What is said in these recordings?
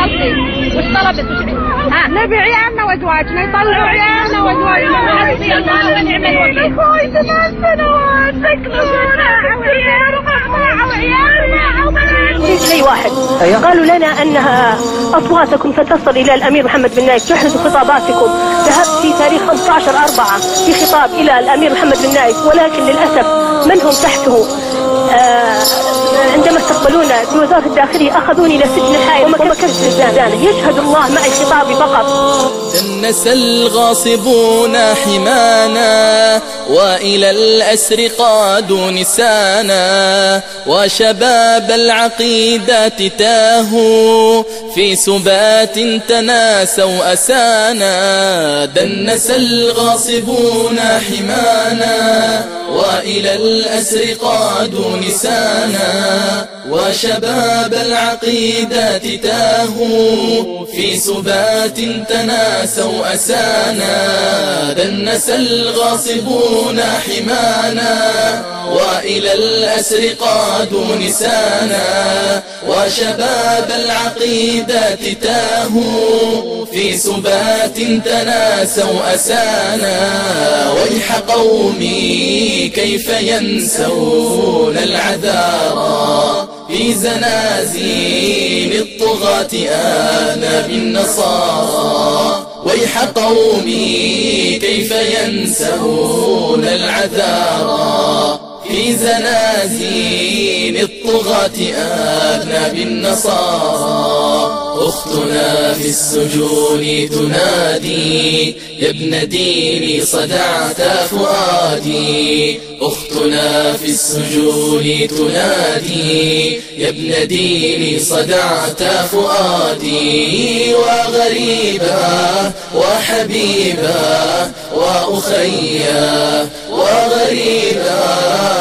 قصدي وش طلبت ها نبي عيالنا وازواجنا يطلعوا عيالنا وازواجنا. حسبي الله ونعم الوكيل. اخوي 8 سنوات سكنونا وعيالنا شيء واحد قالوا لنا أنها أصواتكم ستصل إلى الأمير محمد بن نايف، تحدث خطاباتكم. ذهبت في تاريخ 15/4 في خطاب إلى الأمير محمد بن نايف، ولكن للأسف من هم تحته عندما استقبلونا في وزارة الداخلية أخذوني إلى سجن الحائط ومكثت زنزانة. يشهد الله معي خطابي فقط. دنس الغاصبون حمانا وإلى الأسر قادوا نسانا، وشباب العقيدات تاهوا في سبات تناسوا أسانا. دنس الغاصبون حمانا وإلى الأسر قادوا نسانا، وشباب العقيدات تاهوا في سبات تناسوا أسانا. دنس الغاصبون حمانا وإلى الأسر قادوا نسانا، وشباب العقيدات تاهوا في سبات تناسوا أسانا. ويح قومي كيف ينسون العذارى في زنازين الطغاة آناب النصارى. ويح قومي كيف ينسون العذارى في زنازين الطغاة آناب النصارى. أختنا في السجون تنادي يا ابن ديني صدعت فؤادي. أختنا في السجون تنادي يا ابن ديني صدعت فؤادي. وغريبا وحبيبا وأخيا، وغريبا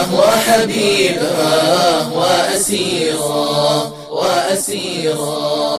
وحبيبا وأسيرا